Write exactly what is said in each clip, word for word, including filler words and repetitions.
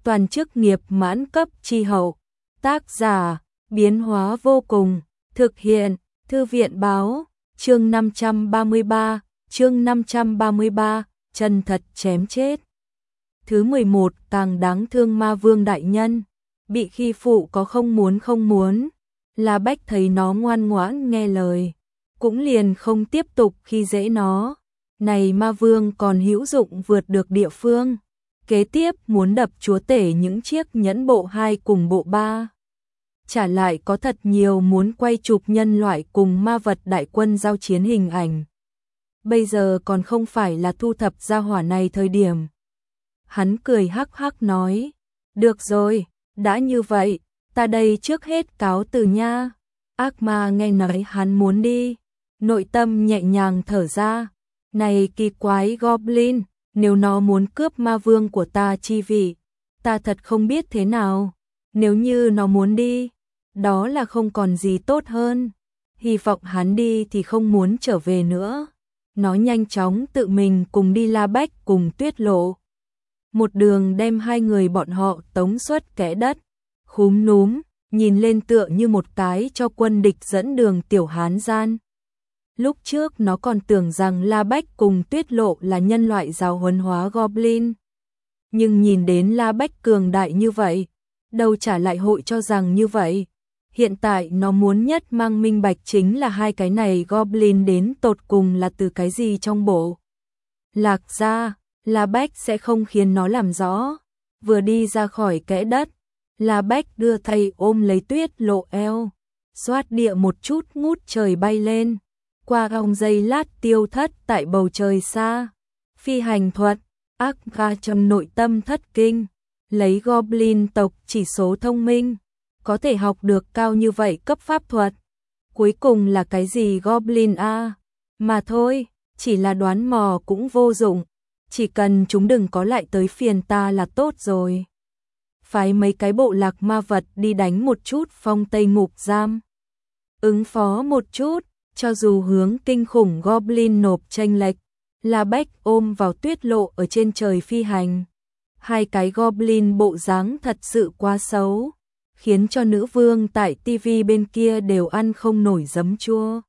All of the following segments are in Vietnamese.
toàn chức nghiệp mãn cấp chi hậu. Tác giả, biến hóa vô cùng, thực hiện, Thư viện báo, chương năm trăm ba mươi ba, chương năm trăm ba mươi ba, chân thật chém chết. Thứ mười một, càng đáng thương ma vương đại nhân, bị khi phụ có không muốn không muốn, La Bách thấy nó ngoan ngoãn nghe lời, cũng liền không tiếp tục khi dễ nó. Này ma vương còn hữu dụng vượt được địa phương, kế tiếp muốn đập chúa tể những chiếc nhẫn bộ hai cùng bộ ba. Trả lại có thật nhiều muốn quay chụp nhân loại cùng ma vật đại quân giao chiến hình ảnh. Bây giờ còn không phải là thu thập gia hỏa này thời điểm. Hắn cười hắc hắc nói, được rồi, đã như vậy, ta đây trước hết cáo từ nha. Ác ma nghe nói hắn muốn đi, nội tâm nhẹ nhàng thở ra. Này kỳ quái Goblin, nếu nó muốn cướp ma vương của ta chi vị, ta thật không biết thế nào. Nếu như nó muốn đi, đó là không còn gì tốt hơn. Hy vọng hắn đi thì không muốn trở về nữa. Nó nhanh chóng tự mình cùng đi La Bách cùng Tuyết Lộ. Một đường đem hai người bọn họ tống xuất kẽ đất. Khúm núm, nhìn lên tựa như một cái cho quân địch dẫn đường tiểu hán gian. Lúc trước nó còn tưởng rằng La Bách cùng Tuyết Lộ là nhân loại giáo huấn hóa Goblin. Nhưng nhìn đến La Bách cường đại như vậy, đâu trả lại hội cho rằng như vậy. Hiện tại nó muốn nhất mang minh bạch chính là hai cái này Goblin đến tột cùng là từ cái gì trong bộ. Lạc ra, La Bách sẽ không khiến nó làm rõ. Vừa đi ra khỏi kẽ đất, La Bách đưa tay ôm lấy Tuyết Lộ eo, xoát địa một chút ngút trời bay lên. Qua vòng giây lát tiêu thất tại bầu trời xa. Phi hành thuật, ác ga trong nội tâm thất kinh, lấy Goblin tộc chỉ số thông minh, có thể học được cao như vậy cấp pháp thuật. Cuối cùng là cái gì Goblin a? Mà thôi, chỉ là đoán mò cũng vô dụng, chỉ cần chúng đừng có lại tới phiền ta là tốt rồi. Phái mấy cái bộ lạc ma vật đi đánh một chút phong tây ngục giam. Ứng phó một chút. Cho dù hướng kinh khủng Goblin nộp chênh lệch, La Bách ôm vào Tuyết Lộ ở trên trời phi hành. Hai cái Goblin bộ dáng thật sự quá xấu, khiến cho nữ vương tại tivi bên kia đều ăn không nổi giấm chua.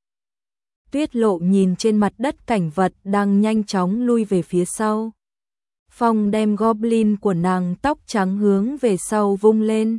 Tuyết Lộ nhìn trên mặt đất cảnh vật đang nhanh chóng lui về phía sau. Phong đem Goblin của nàng tóc trắng hướng về sau vung lên.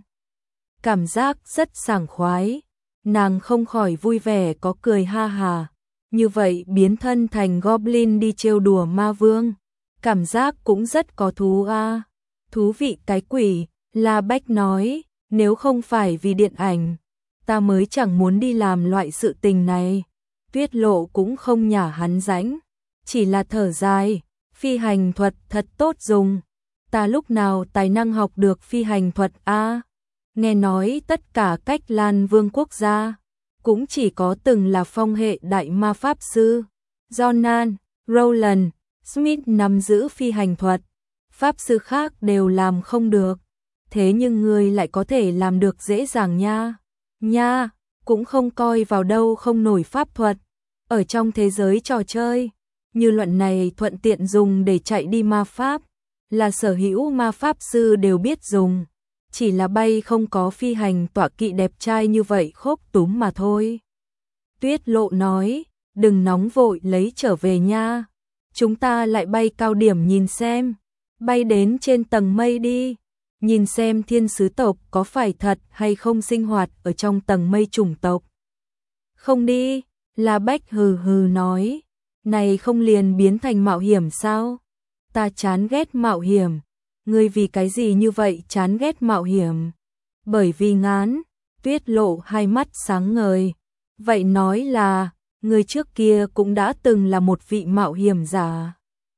Cảm giác rất sảng khoái. Nàng không khỏi vui vẻ có cười ha hà. Như vậy biến thân thành Goblin đi trêu đùa ma vương. Cảm giác cũng rất có thú a. À. Thú vị cái quỷ, La Bách nói, nếu không phải vì điện ảnh, ta mới chẳng muốn đi làm loại sự tình này. Tuyết Lộ cũng không nhả hắn rãnh, chỉ là thở dài, phi hành thuật thật tốt dùng. Ta lúc nào tài năng học được phi hành thuật a? À? Nghe nói tất cả cách Lan Vương quốc gia cũng chỉ có từng là phong hệ đại ma pháp sư Jonan, Roland, Smith nắm giữ phi hành thuật, pháp sư khác đều làm không được. Thế nhưng ngươi lại có thể làm được dễ dàng nha. Nha, cũng không coi vào đâu không nổi pháp thuật. Ở trong thế giới trò chơi, như luận này thuận tiện dùng để chạy đi ma pháp, là sở hữu ma pháp sư đều biết dùng. Chỉ là bay không có phi hành tọa kỵ đẹp trai như vậy khốc túm mà thôi. Tuyết Lộ nói, đừng nóng vội lấy trở về nha. Chúng ta lại bay cao điểm nhìn xem. Bay đến trên tầng mây đi. Nhìn xem thiên sứ tộc có phải thật hay không sinh hoạt ở trong tầng mây chủng tộc. Không đi, La Bách hừ hừ nói. Này không liền biến thành mạo hiểm sao? Ta chán ghét mạo hiểm. Ngươi vì cái gì như vậy chán ghét mạo hiểm? Bởi vì ngán. Tuyết Lộ hai mắt sáng ngời. Vậy nói là, ngươi trước kia cũng đã từng là một vị mạo hiểm giả.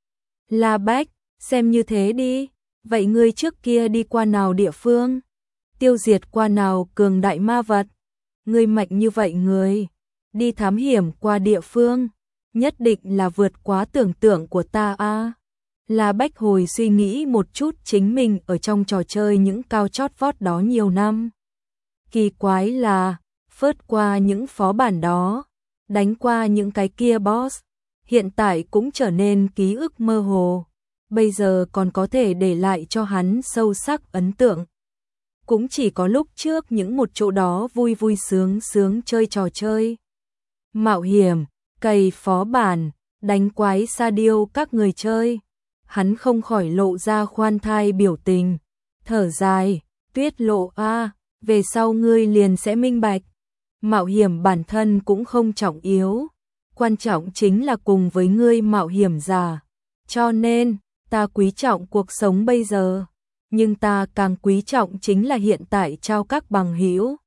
La Bách, xem như thế đi. Vậy ngươi trước kia đi qua nào địa phương? Tiêu diệt qua nào cường đại ma vật? Ngươi mạnh như vậy người, đi thám hiểm qua địa phương, nhất định là vượt quá tưởng tượng của ta a. À. La Bách hồi suy nghĩ một chút chính mình ở trong trò chơi những cao chót vót đó nhiều năm. Kỳ quái là, phớt qua những phó bản đó, đánh qua những cái kia boss, hiện tại cũng trở nên ký ức mơ hồ. bây giờ còn có thể để lại cho hắn sâu sắc ấn tượng. Cũng chỉ có lúc trước những một chỗ đó vui vui sướng sướng chơi trò chơi. Mạo hiểm, cày phó bản, đánh quái sa điêu các người chơi. Hắn không khỏi lộ ra khoan thai biểu tình. Thở dài, Tuyết Lộ a, về sau ngươi liền sẽ minh bạch. Mạo hiểm bản thân cũng không trọng yếu. Quan trọng chính là cùng với ngươi mạo hiểm già. Cho nên, ta quý trọng cuộc sống bây giờ. Nhưng ta càng quý trọng chính là hiện tại trao các bằng hữu.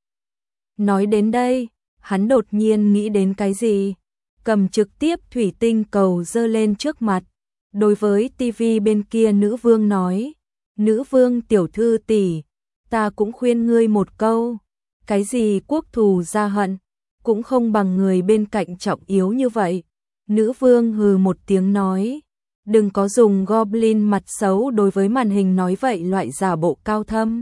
Nói đến đây, hắn đột nhiên nghĩ đến cái gì? Cầm trực tiếp thủy tinh cầu giơ lên trước mặt. Đối với tivi bên kia nữ vương nói. Nữ vương tiểu thư tỷ, ta cũng khuyên ngươi một câu. Cái gì quốc thù gia hận, cũng không bằng người bên cạnh trọng yếu như vậy. Nữ vương hừ một tiếng nói. Đừng có dùng goblin mặt xấu đối với màn hình nói vậy loại giả bộ cao thâm.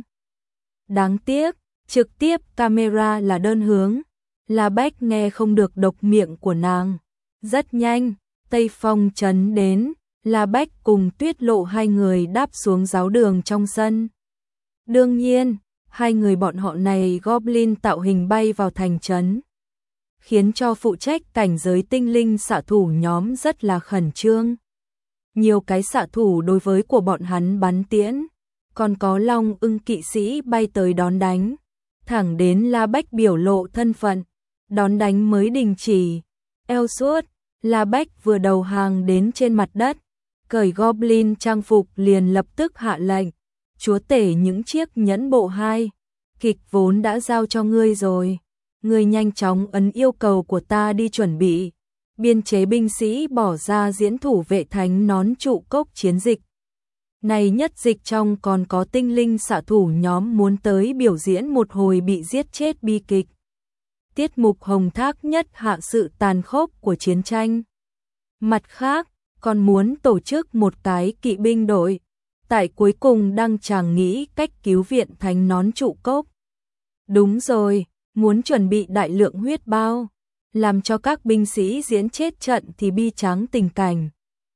Đáng tiếc, trực tiếp camera là đơn hướng. La Bách nghe không được độc miệng của nàng. Rất nhanh, Tây Phong trấn đến, La Bách cùng Tuyết Lộ hai người đáp xuống giáo đường trong sân. Đương nhiên, hai người bọn họ này goblin tạo hình bay vào thành trấn, khiến cho phụ trách cảnh giới tinh linh xạ thủ nhóm rất là khẩn trương. Nhiều cái xạ thủ đối với của bọn hắn bắn tiễn, còn có long ưng kỵ sĩ bay tới đón đánh. Thẳng đến La Bách biểu lộ thân phận, đón đánh mới đình chỉ. Eo suốt, La Bách vừa đầu hàng đến trên mặt đất, cởi goblin trang phục liền lập tức hạ lệnh. Chúa tể những chiếc nhẫn bộ hai, kịch vốn đã giao cho ngươi rồi. Ngươi nhanh chóng ấn yêu cầu của ta đi chuẩn bị. Biên chế binh sĩ bỏ ra diễn thủ vệ thánh nón trụ cốc chiến dịch. Này nhất dịch trong còn có tinh linh xạ thủ nhóm muốn tới biểu diễn một hồi bị giết chết bi kịch. Tiết mục hồng thác nhất hạ sự tàn khốc của chiến tranh. Mặt khác, còn muốn tổ chức một cái kỵ binh đội. Tại cuối cùng đang chàng nghĩ cách cứu viện thánh nón trụ cốc. Đúng rồi, muốn chuẩn bị đại lượng huyết bao, làm cho các binh sĩ diễn chết trận thì bi tráng tình cảnh.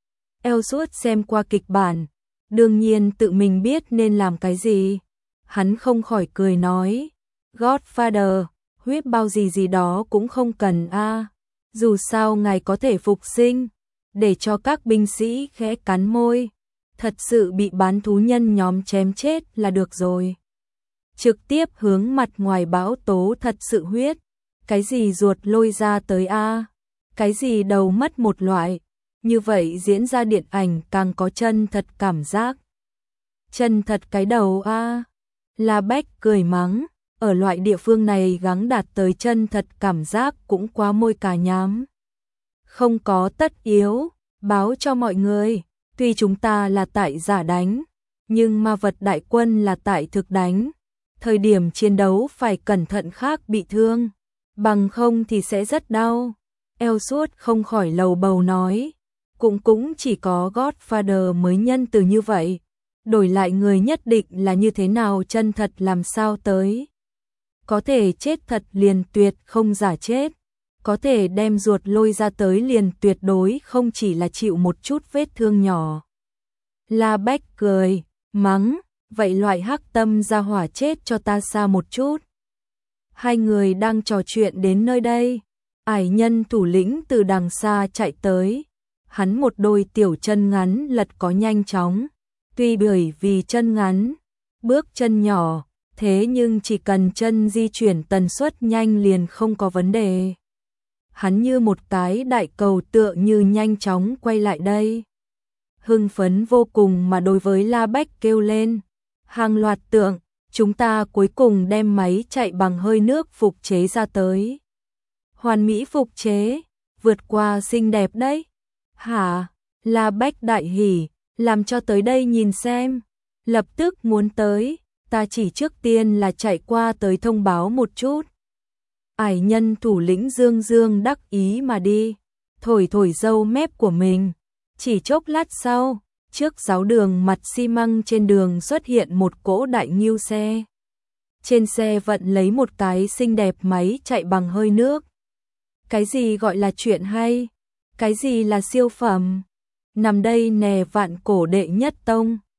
Eo suốt xem qua kịch bản, đương nhiên tự mình biết nên làm cái gì. Hắn không khỏi cười nói, Godfather, huyết bao gì gì đó cũng không cần a. Dù sao ngài có thể phục sinh, để cho các binh sĩ khẽ cắn môi. Thật sự bị bán thú nhân nhóm chém chết là được rồi. Trực tiếp hướng mặt ngoài bão tố thật sự huyết. Cái gì ruột lôi ra tới a, cái gì đầu mất một loại. Như vậy diễn ra điện ảnh càng có chân thật cảm giác. Chân thật cái đầu a. La Bách cười mắng, ở loại địa phương này gắng đạt tới chân thật cảm giác cũng quá môi cà nhám. Không có tất yếu, báo cho mọi người. Tuy chúng ta là tại giả đánh, nhưng ma vật đại quân là tại thực đánh. Thời điểm chiến đấu phải cẩn thận khác bị thương, bằng không thì sẽ rất đau. Eo suốt không khỏi lầu bầu nói, cũng cũng chỉ có Godfather mới nhân từ như vậy. Đổi lại người nhất định là như thế nào chân thật làm sao tới. Có thể chết thật liền tuyệt không giả chết. Có thể đem ruột lôi ra tới liền tuyệt đối không chỉ là chịu một chút vết thương nhỏ. La Bách cười, mắng, vậy loại hắc tâm ra hỏa chết cho ta xa một chút. Hai người đang trò chuyện đến nơi đây. Ải nhân thủ lĩnh từ đằng xa chạy tới. Hắn một đôi tiểu chân ngắn lật có nhanh chóng. Tuy bởi vì chân ngắn, bước chân nhỏ, thế nhưng chỉ cần chân di chuyển tần suất nhanh liền không có vấn đề. Hắn như một cái đại cầu tựa như nhanh chóng quay lại đây. Hưng phấn vô cùng mà đối với La Bách kêu lên. Hàng loạt tượng, chúng ta cuối cùng đem máy chạy bằng hơi nước phục chế ra tới. Hoàn mỹ phục chế, vượt qua xinh đẹp đấy. Hả? La Bách đại hỉ, làm cho tới đây nhìn xem. Lập tức muốn tới, ta chỉ trước tiên là chạy qua tới thông báo một chút. Ải nhân thủ lĩnh dương dương đắc ý mà đi, thổi thổi râu mép của mình. Chỉ chốc lát sau, trước giáo đường mặt xi măng trên đường xuất hiện một cỗ đại ngưu xe. Trên xe vận lấy một cái xinh đẹp máy chạy bằng hơi nước. Cái gì gọi là chuyện hay? Cái gì là siêu phẩm? nằm đây nè vạn cổ đệ nhất tông.